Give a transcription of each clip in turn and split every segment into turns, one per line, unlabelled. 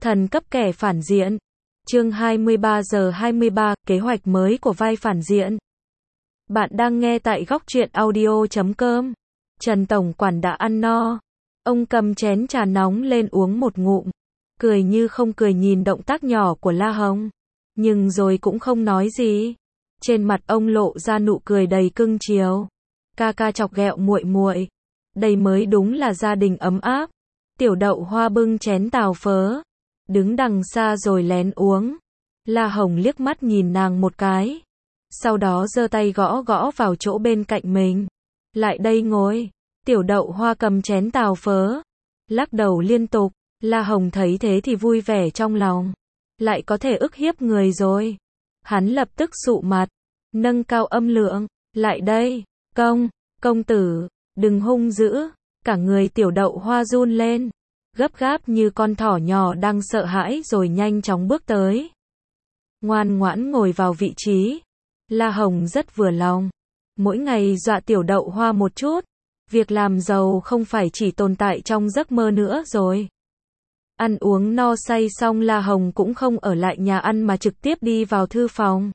Thần cấp kẻ phản diện. Chương 23 giờ 23, kế hoạch mới của vai phản diện. Bạn đang nghe tại góc truyện audio.com. Trần Tổng Quản đã ăn no. Ông cầm chén trà nóng lên uống một ngụm. Cười như không cười nhìn động tác nhỏ của La Hồng. Nhưng rồi cũng không nói gì. Trên mặt ông lộ ra nụ cười đầy cưng chiều. Ca ca chọc ghẹo muội muội. Đây mới đúng là gia đình ấm áp. Tiểu Đậu Hoa bưng chén tàu phớ. Đứng đằng xa rồi lén uống. La Hồng liếc mắt nhìn nàng một cái. Sau đó giơ tay gõ gõ vào chỗ bên cạnh mình. Lại đây ngồi. Tiểu Đậu Hoa cầm chén tàu phớ. Lắc đầu liên tục. La Hồng thấy thế thì vui vẻ trong lòng. Lại có thể ức hiếp người rồi. Hắn lập tức sụ mặt. Nâng cao âm lượng. Lại đây. Công tử. Đừng hung dữ. Cả người Tiểu Đậu Hoa run lên. Gấp gáp như con thỏ nhỏ đang sợ hãi rồi nhanh chóng bước tới. Ngoan ngoãn ngồi vào vị trí. La Hồng rất vừa lòng. Mỗi ngày dọa Tiểu Đậu Hoa một chút. Việc làm giàu không phải chỉ tồn tại trong giấc mơ nữa rồi. Ăn uống no say xong La Hồng cũng không ở lại nhà ăn mà trực tiếp đi vào thư phòng.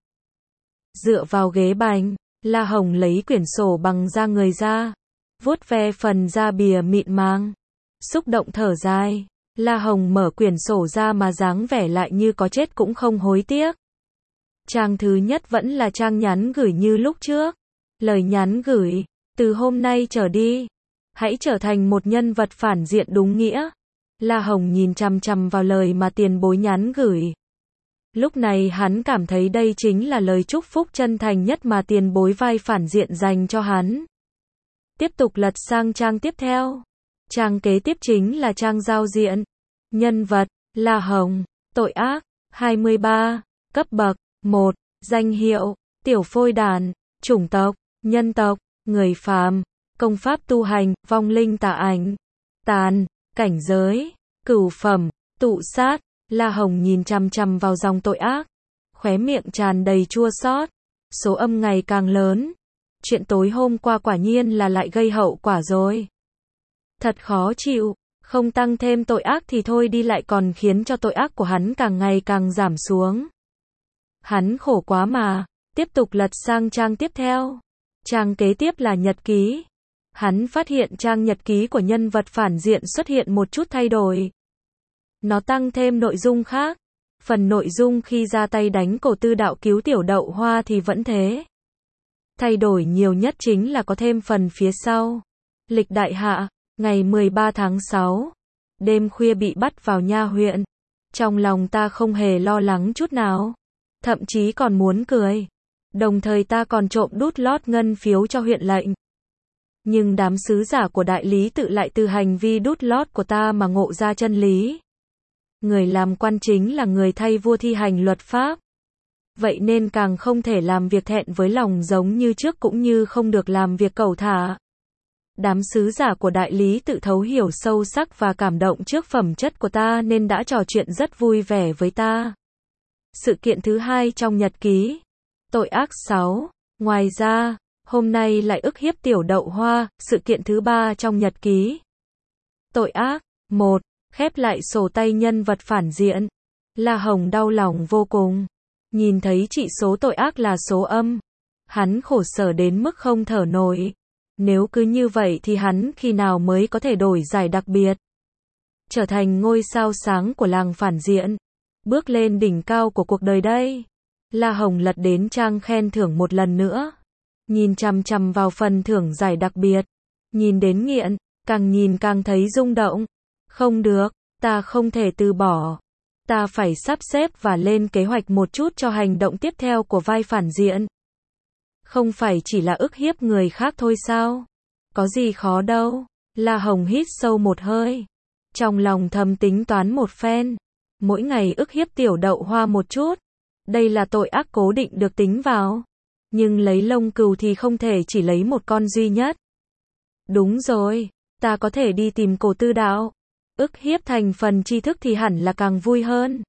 Dựa vào ghế bành, La Hồng lấy quyển sổ bằng da người ra. Vuốt ve phần da bìa mịn màng. Xúc động thở dài. La Hồng mở quyển sổ ra mà dáng vẻ lại như có chết cũng không hối tiếc. Trang thứ nhất vẫn là trang nhắn gửi như lúc trước. Lời nhắn gửi, từ hôm nay trở đi, hãy trở thành một nhân vật phản diện đúng nghĩa. La Hồng nhìn chằm chằm vào lời mà tiền bối nhắn gửi. Lúc này hắn cảm thấy đây chính là lời chúc phúc chân thành nhất mà tiền bối vai phản diện dành cho hắn. Tiếp tục lật sang trang tiếp theo. Trang kế tiếp chính là trang giao diện. Nhân vật, La Hồng. Tội ác, 23. Cấp bậc, 1. Danh hiệu, tiểu phôi đàn. Chủng tộc, nhân tộc, người phàm. Công pháp tu hành, vong linh tà ảnh. Tàn, cảnh giới, cửu phẩm, tụ sát. La Hồng nhìn chằm chằm vào dòng tội ác. Khóe miệng tràn đầy chua xót. Số âm ngày càng lớn. Chuyện tối hôm qua quả nhiên là lại gây hậu quả rồi. Thật khó chịu, không tăng thêm tội ác thì thôi đi lại còn khiến cho tội ác của hắn càng ngày càng giảm xuống. Hắn khổ quá mà, tiếp tục lật sang trang tiếp theo. Trang kế tiếp là nhật ký. Hắn phát hiện trang nhật ký của nhân vật phản diện xuất hiện một chút thay đổi. Nó tăng thêm nội dung khác. Phần nội dung khi ra tay đánh Cổ Tư Đạo cứu Tiểu Đậu Hoa thì vẫn thế. Thay đổi nhiều nhất chính là có thêm phần phía sau. Lịch đại hạ. Ngày 13 tháng 6, đêm khuya bị bắt vào nha huyện. Trong lòng ta không hề lo lắng chút nào. Thậm chí còn muốn cười. Đồng thời ta còn trộm đút lót ngân phiếu cho huyện lệnh. Nhưng đám sứ giả của đại lý tự lại từ hành vi đút lót của ta mà ngộ ra chân lý. Người làm quan chính là người thay vua thi hành luật pháp. Vậy nên càng không thể làm việc thẹn với lòng giống như trước cũng như không được làm việc cẩu thả. Đám sứ giả của đại lý tự thấu hiểu sâu sắc và cảm động trước phẩm chất của ta nên đã trò chuyện rất vui vẻ với ta. Sự kiện thứ hai trong nhật ký. Tội ác 6. Ngoài ra, hôm nay lại ức hiếp Tiểu Đậu Hoa, sự kiện thứ ba trong nhật ký. Tội ác 1. Khép lại sổ tay nhân vật phản diện. La Hồng đau lòng vô cùng. Nhìn thấy chỉ số tội ác là số âm. Hắn khổ sở đến mức không thở nổi. Nếu cứ như vậy thì hắn khi nào mới có thể đổi giải đặc biệt. Trở thành ngôi sao sáng của làng phản diện. Bước lên đỉnh cao của cuộc đời đây. La Hồng lật đến trang khen thưởng một lần nữa. Nhìn chằm chằm vào phần thưởng giải đặc biệt. Nhìn đến nghiện, càng nhìn càng thấy rung động. Không được, ta không thể từ bỏ. Ta phải sắp xếp và lên kế hoạch một chút cho hành động tiếp theo của vai phản diện. Không phải chỉ là ức hiếp người khác thôi sao? Có gì khó đâu. La Hồng hít sâu một hơi. Trong lòng thầm tính toán một phen. Mỗi ngày ức hiếp Tiểu Đậu Hoa một chút. Đây là tội ác cố định được tính vào. Nhưng lấy lông cừu thì không thể chỉ lấy một con duy nhất. Đúng rồi, ta có thể đi tìm Cổ Tư Đạo. Ức hiếp thành phần tri thức thì hẳn là càng vui hơn.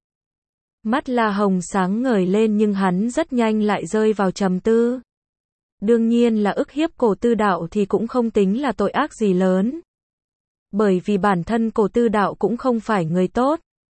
Mắt La Hồng sáng ngời lên nhưng hắn rất nhanh lại rơi vào trầm tư. Đương nhiên là ức hiếp Cổ Tư Đạo thì cũng không tính là tội ác gì lớn. Bởi vì bản thân Cổ Tư Đạo cũng không phải người tốt.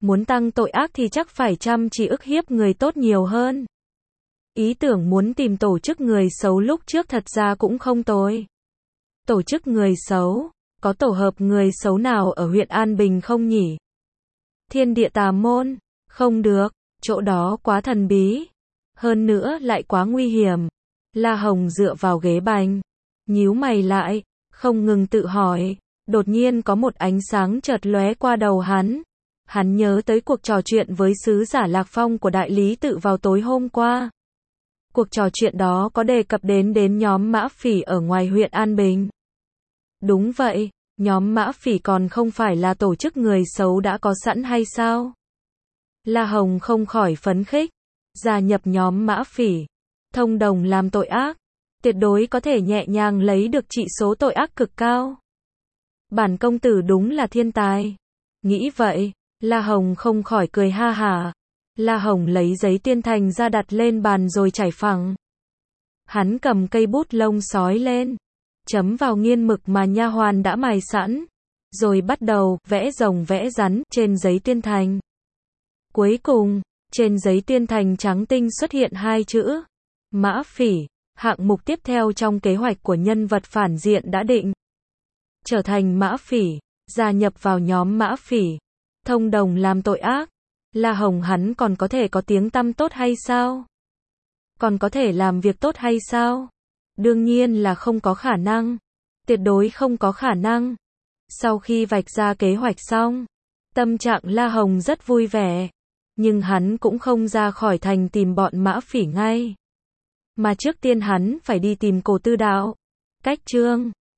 Muốn tăng tội ác thì chắc phải chăm chỉ ức hiếp người tốt nhiều hơn. Ý tưởng muốn tìm tổ chức người xấu lúc trước thật ra cũng không tồi. Tổ chức người xấu, có tổ hợp người xấu nào ở huyện An Bình không nhỉ? Thiên địa tà môn, không được, chỗ đó quá thần bí. Hơn nữa lại quá nguy hiểm. La Hồng dựa vào ghế bành, nhíu mày lại, không ngừng tự hỏi. Đột nhiên có một ánh sáng chợt lóe qua đầu hắn. Hắn nhớ tới cuộc trò chuyện với sứ giả Lạc Phong của đại lý tự vào tối hôm qua. Cuộc trò chuyện đó có đề cập đến nhóm Mã Phỉ ở ngoài huyện An Bình. Đúng vậy, nhóm Mã Phỉ còn không phải là tổ chức người xấu đã có sẵn hay sao? La Hồng không khỏi phấn khích, gia nhập nhóm Mã Phỉ, thông đồng làm tội ác, tuyệt đối có thể nhẹ nhàng lấy được trị số tội ác cực cao. Bản công tử đúng là thiên tài. Nghĩ vậy, La Hồng không khỏi cười ha hả. La Hồng lấy giấy tuyên thành ra đặt lên bàn rồi trải phẳng. Hắn cầm cây bút lông sói lên, chấm vào nghiên mực mà nha hoàn đã mài sẵn, rồi bắt đầu vẽ rồng vẽ rắn trên giấy tuyên thành. Cuối cùng, trên giấy tuyên thành trắng tinh xuất hiện hai chữ Mã Phỉ. Hạng mục tiếp theo trong kế hoạch của nhân vật phản diện đã định. Trở thành Mã Phỉ, gia nhập vào nhóm Mã Phỉ, thông đồng làm tội ác. La Hồng hắn còn có thể có tiếng tăm tốt hay sao? Còn có thể làm việc tốt hay sao? Đương nhiên là không có khả năng. Tuyệt đối không có khả năng. Sau khi vạch ra kế hoạch xong, tâm trạng La Hồng rất vui vẻ. Nhưng hắn cũng không ra khỏi thành tìm bọn Mã Phỉ ngay. Mà trước tiên hắn phải đi tìm Cổ Tư Đạo. Cách chương